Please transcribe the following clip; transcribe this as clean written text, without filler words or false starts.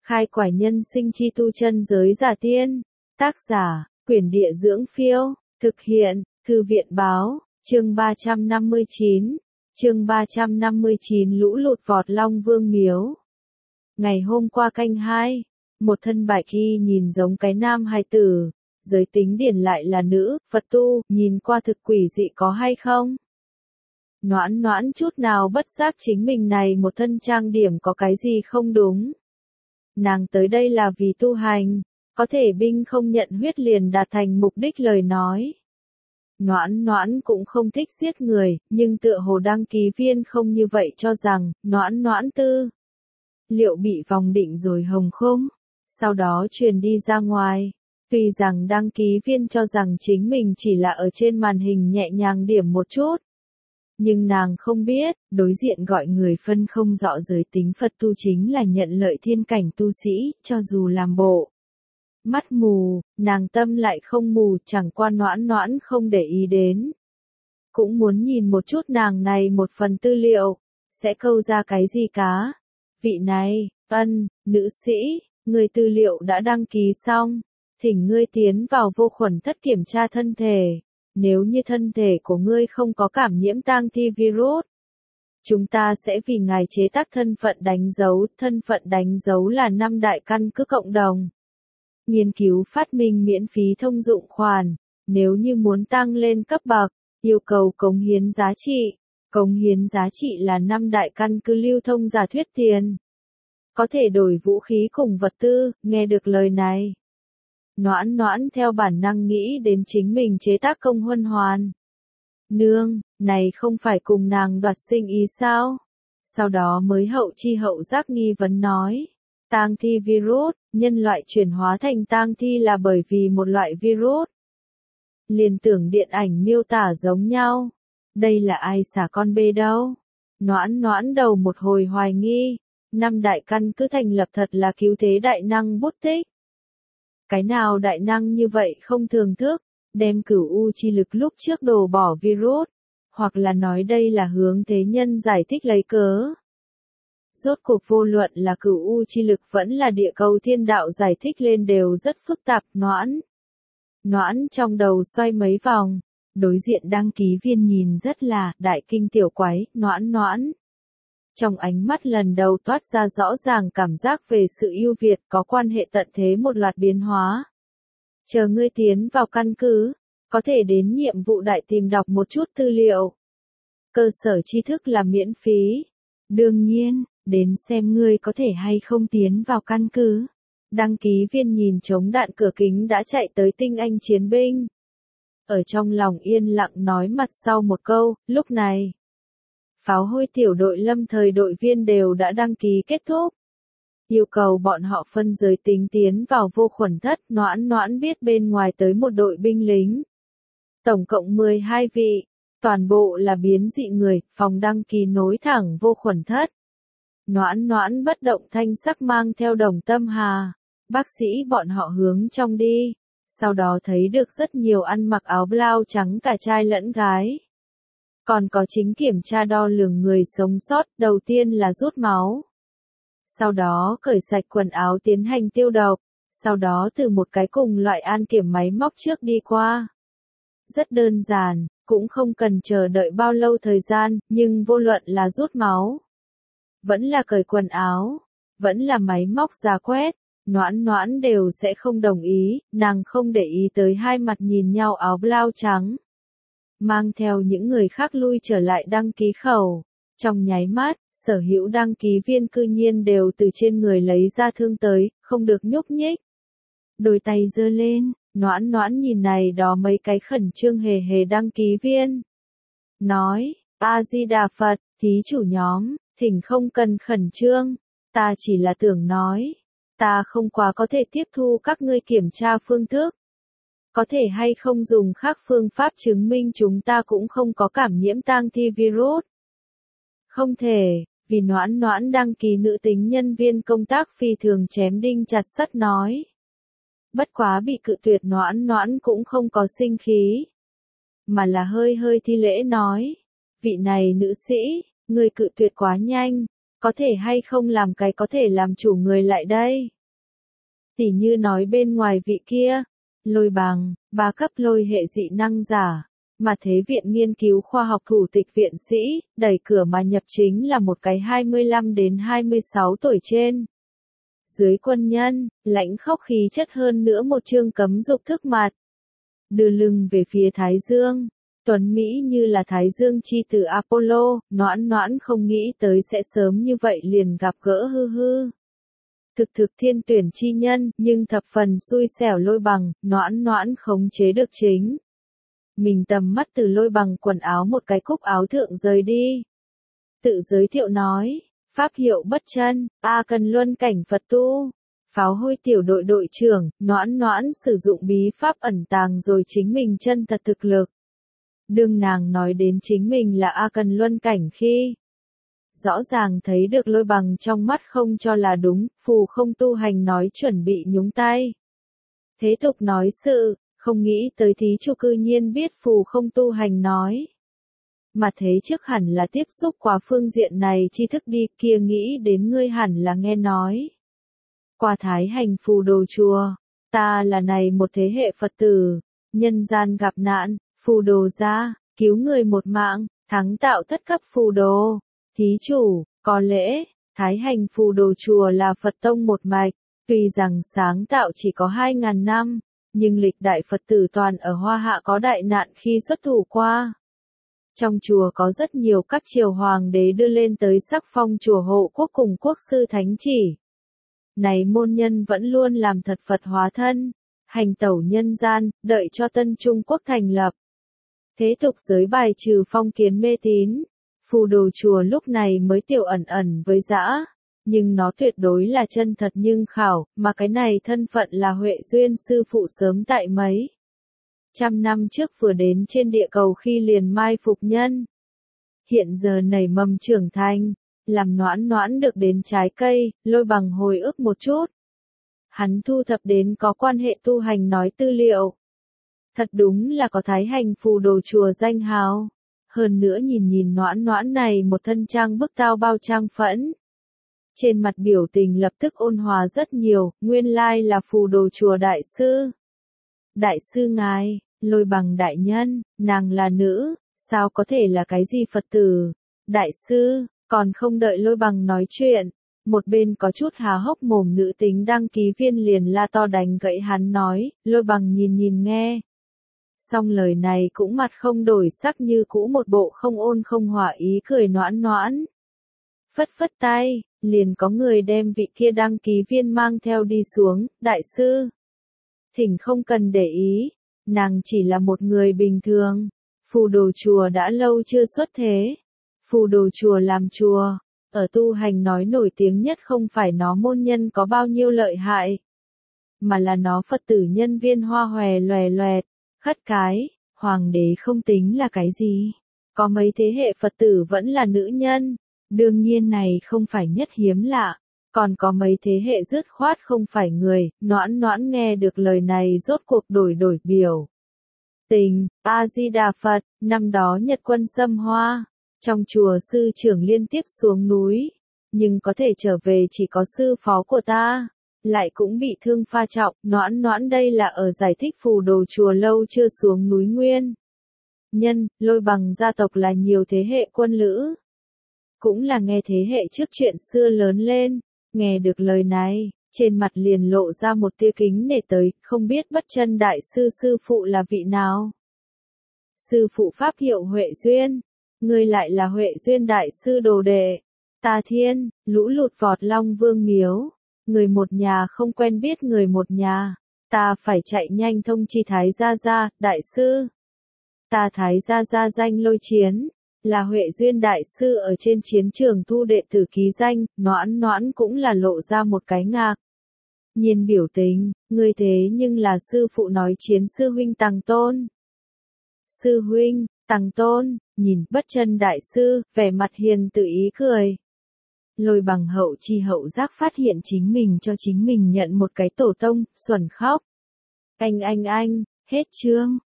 Khai quải nhân sinh chi tu chân giới giả tiên. Tác giả, Quyển Địa Dưỡng Phiêu. Thực hiện, Thư viện Báo. Chương 359. Chương 359 Lũ lụt vọt Long Vương miếu. Ngày hôm qua canh 2, một thân bạch y nhìn giống cái nam hài tử, giới tính điển lại là nữ, Phật tu, nhìn qua thực quỷ dị có hay không? Noãn Noãn chút nào bất giác chính mình này một thân trang điểm có cái gì không đúng. Nàng tới đây là vì tu hành, có thể binh không nhận huyết liền đạt thành mục đích lời nói. Noãn Noãn cũng không thích giết người, nhưng tựa hồ đăng ký viên không như vậy cho rằng, Noãn Noãn tư liệu bị vòng định rồi hồng không, sau đó truyền đi ra ngoài. Tuy rằng đăng ký viên cho rằng chính mình chỉ là ở trên màn hình nhẹ nhàng điểm một chút. Nhưng nàng không biết, đối diện gọi người phân không rõ giới tính Phật tu chính là nhận lợi thiên cảnh tu sĩ, cho dù làm bộ mắt mù, nàng tâm lại không mù, chẳng qua Noãn Noãn không để ý đến. Cũng muốn nhìn một chút nàng này một phần tư liệu, sẽ câu ra cái gì cá. Vị này, nữ sĩ, người tư liệu đã đăng ký xong, thỉnh ngươi tiến vào vô khuẩn thất kiểm tra thân thể. Nếu như thân thể của ngươi không có cảm nhiễm tang thi virus, chúng ta sẽ vì ngài chế tác thân phận đánh dấu là 5 đại căn cứ cộng đồng. Nghiên cứu phát minh miễn phí thông dụng khoản, nếu như muốn tăng lên cấp bậc, yêu cầu cống hiến giá trị là 5 đại căn cứ lưu thông giả thuyết tiền. Có thể đổi vũ khí cùng vật tư, nghe được lời này. Noãn Noãn theo bản năng nghĩ đến chính mình chế tác công huân hoàn. Nương, này không phải cùng nàng đoạt sinh ý sao? Sau đó mới hậu chi hậu giác nghi vấn nói. Tang thi virus, nhân loại chuyển hóa thành tang thi là bởi vì một loại virus. Liên tưởng điện ảnh miêu tả giống nhau. Đây là ai xả con bê đâu? Noãn Noãn đầu một hồi hoài nghi. 5 đại căn cứ thành lập thật là cứu thế đại năng bút tích. Cái nào đại năng như vậy không thường thức, đem cửu u chi lực lúc trước đổ bỏ virus, hoặc là nói đây là hướng thế nhân giải thích lấy cớ. Rốt cuộc vô luận là cửu u chi lực vẫn là địa cầu thiên đạo giải thích lên đều rất phức tạp. Noãn trong đầu xoay mấy vòng, đối diện đăng ký viên nhìn rất là đại kinh tiểu quái. Noãn trong ánh mắt lần đầu toát ra rõ ràng cảm giác về sự ưu việt có quan hệ tận thế một loạt biến hóa. Chờ ngươi tiến vào căn cứ, có thể đến nhiệm vụ đại tìm đọc một chút tư liệu. Cơ sở tri thức là miễn phí. Đương nhiên, đến xem ngươi có thể hay không tiến vào căn cứ. Đăng ký viên nhìn chống đạn cửa kính đã chạy tới tinh anh chiến binh. Ở trong lòng yên lặng nói mặt sau một câu, lúc này. Pháo hôi tiểu đội lâm thời đội viên đều đã đăng ký kết thúc. Yêu cầu bọn họ phân giới tính tiến vào vô khuẩn thất. Noãn Noãn biết bên ngoài tới một đội binh lính. Tổng cộng 12 vị, toàn bộ là biến dị người, phòng đăng ký nối thẳng vô khuẩn thất. Noãn Noãn bất động thanh sắc mang theo Đồng Tâm Hà, bác sĩ bọn họ hướng trong đi, sau đó thấy được rất nhiều ăn mặc áo blau trắng cả trai lẫn gái. Còn có chính kiểm tra đo lường người sống sót, đầu tiên là rút máu. Sau đó cởi sạch quần áo tiến hành tiêu độc, sau đó từ một cái cùng loại an kiểm máy móc trước đi qua. Rất đơn giản, cũng không cần chờ đợi bao lâu thời gian, nhưng vô luận là rút máu, vẫn là cởi quần áo, vẫn là máy móc rà quét, Noãn Noãn đều sẽ không đồng ý, nàng không để ý tới hai mặt nhìn nhau áo blau trắng. Mang theo những người khác lui trở lại đăng ký khẩu. Trong nháy mắt, sở hữu đăng ký viên cư nhiên đều từ trên người lấy ra thương tới, không được nhúc nhích. Đôi tay giơ lên, Noãn Noãn nhìn này đó mấy cái khẩn trương hề hề đăng ký viên. Nói, A-di-đà Phật, thí chủ nhóm, thỉnh không cần khẩn trương, ta chỉ là tưởng nói, ta không quá có thể tiếp thu các ngươi kiểm tra phương thức. Có thể hay không dùng khác phương pháp chứng minh chúng ta cũng không có cảm nhiễm tang thi virus. Không thể, vì Noãn Noãn đăng ký nữ tính nhân viên công tác phi thường chém đinh chặt sắt nói. Bất quá bị cự tuyệt Noãn Noãn cũng không có sinh khí, mà là hơi hơi thi lễ nói. Vị này nữ sĩ, người cự tuyệt quá nhanh, có thể hay không làm cái có thể làm chủ người lại đây. Tỉ như nói bên ngoài vị kia, Lôi Bằng, 3 cấp lôi hệ dị năng giả, mà thế viện nghiên cứu khoa học thủ tịch viện sĩ, đẩy cửa mà nhập chính là một cái 25 đến 26 tuổi trên. Dưới quân nhân, lãnh khốc khí chất hơn nữa một chương cấm dục thức mặt. Đưa lưng về phía Thái Dương, tuấn Mỹ như là Thái Dương chi từ Apollo, noãn noãn không nghĩ tới sẽ sớm như vậy liền gặp gỡ hư hư. Thực thiên tuyển chi nhân, nhưng thập phần xui xẻo Lôi Bằng, noãn noãn khống chế được chính. Mình tầm mắt từ Lôi Bằng quần áo một cái cúc áo thượng rời đi. Tự giới thiệu nói, pháp hiệu bất chân, A Cần Luân cảnh Phật tu. Pháo hôi tiểu đội đội trưởng, noãn noãn sử dụng bí pháp ẩn tàng rồi chính mình chân thật thực lực. Đương nàng nói đến chính mình là A Cần Luân cảnh khi rõ ràng thấy được Lôi Bằng trong mắt không cho là đúng, phù không tu hành nói chuẩn bị nhúng tay. Thế tục nói sự, không nghĩ tới thí chủ cư nhiên biết phù không tu hành nói. Mà thế trước hẳn là tiếp xúc qua phương diện này tri thức đi, kia nghĩ đến ngươi hẳn là nghe nói. Qua Thái Hành phù đồ chùa, ta là này một thế hệ Phật tử, nhân gian gặp nạn, phù đồ ra, cứu người một mạng, thắng tạo thất cấp phù đồ. Thí chủ, có lẽ, Thái Hành phù đồ chùa là Phật tông một mạch, tuy rằng sáng tạo chỉ có 2.000 năm, nhưng lịch đại Phật tử toàn ở Hoa Hạ có đại nạn khi xuất thủ qua. Trong chùa có rất nhiều các triều hoàng đế đưa lên tới sắc phong chùa hộ quốc cùng quốc sư thánh chỉ. Này môn nhân vẫn luôn làm thật Phật hóa thân, hành tẩu nhân gian, đợi cho Tân Trung Quốc thành lập. Thế tục giới bài trừ phong kiến mê tín, phù đồ chùa lúc này mới tiểu ẩn ẩn với dã, nhưng nó tuyệt đối là chân thật nhưng khảo, mà cái này thân phận là Huệ Duyên sư phụ sớm tại mấy trăm năm trước vừa đến trên địa cầu khi liền mai phục nhân. Hiện giờ nảy mầm trưởng thành, làm noãn noãn được đến trái cây, Lôi Bằng hồi ức một chút. Hắn thu thập đến có quan hệ tu hành nói tư liệu. Thật đúng là có Thái Hành phù đồ chùa danh hào. Hơn nữa nhìn noãn noãn này một thân trang bức tao bao trang phẫn. Trên mặt biểu tình lập tức ôn hòa rất nhiều, nguyên lai là phù đồ chùa đại sư. Đại sư ngài, Lôi Bằng đại nhân, nàng là nữ, sao có thể là cái gì Phật tử? Đại sư, còn không đợi Lôi Bằng nói chuyện, một bên có chút há hốc mồm nữ tính đăng ký viên liền la to đánh gãy hắn nói, Lôi Bằng nhìn nghe. Xong lời này cũng mặt không đổi sắc như cũ một bộ không ôn không hòa ý cười noãn noãn. Phất phất tay, liền có người đem vị kia đăng ký viên mang theo đi xuống, đại sư. Thỉnh không cần để ý, nàng chỉ là một người bình thường. Phù đồ chùa đã lâu chưa xuất thế. Phù đồ chùa làm chùa, ở tu hành nói nổi tiếng nhất không phải nó môn nhân có bao nhiêu lợi hại, mà là nó Phật tử nhân viên hoa hòe loè loẹt, khất cái, hoàng đế không tính là cái gì. Có mấy thế hệ Phật tử vẫn là nữ nhân, đương nhiên này không phải nhất hiếm lạ. Còn có mấy thế hệ dứt khoát không phải người, noãn noãn nghe được lời này rốt cuộc đổi biểu. Tình, A-di-đà Phật, năm đó Nhật quân xâm Hoa, trong chùa sư trưởng liên tiếp xuống núi, nhưng có thể trở về chỉ có sư phó của ta, lại cũng bị thương pha trọng, noãn noãn đây là ở giải thích phù đồ chùa lâu chưa xuống núi nguyên. Nhân, Lôi Bằng gia tộc là nhiều thế hệ quân lữ, cũng là nghe thế hệ trước chuyện xưa lớn lên. Nghe được lời này, trên mặt liền lộ ra một tia kính nể tới, không biết bất chân đại sư sư phụ là vị nào. Sư phụ pháp hiệu Huệ Duyên, ngươi lại là Huệ Duyên đại sư đồ đệ. Ta thiên, lũ lụt vọt Long Vương miếu, người một nhà không quen biết người một nhà, ta phải chạy nhanh thông chi Thái gia gia, đại sư. Ta Thái gia gia danh Lôi Chiến. Là Huệ Duyên đại sư ở trên chiến trường thu đệ tử ký danh, noãn noãn cũng là lộ ra một cái ngạc nhiên biểu tình, ngươi thế nhưng là sư phụ nói chiến sư huynh Tằng Tôn. Sư huynh, Tằng Tôn, nhìn bất chân đại sư, vẻ mặt hiền tự ý cười. Lôi Bằng hậu chi hậu giác phát hiện chính mình cho chính mình nhận một cái tổ tông, xuẩn khóc. Anh, hết chương.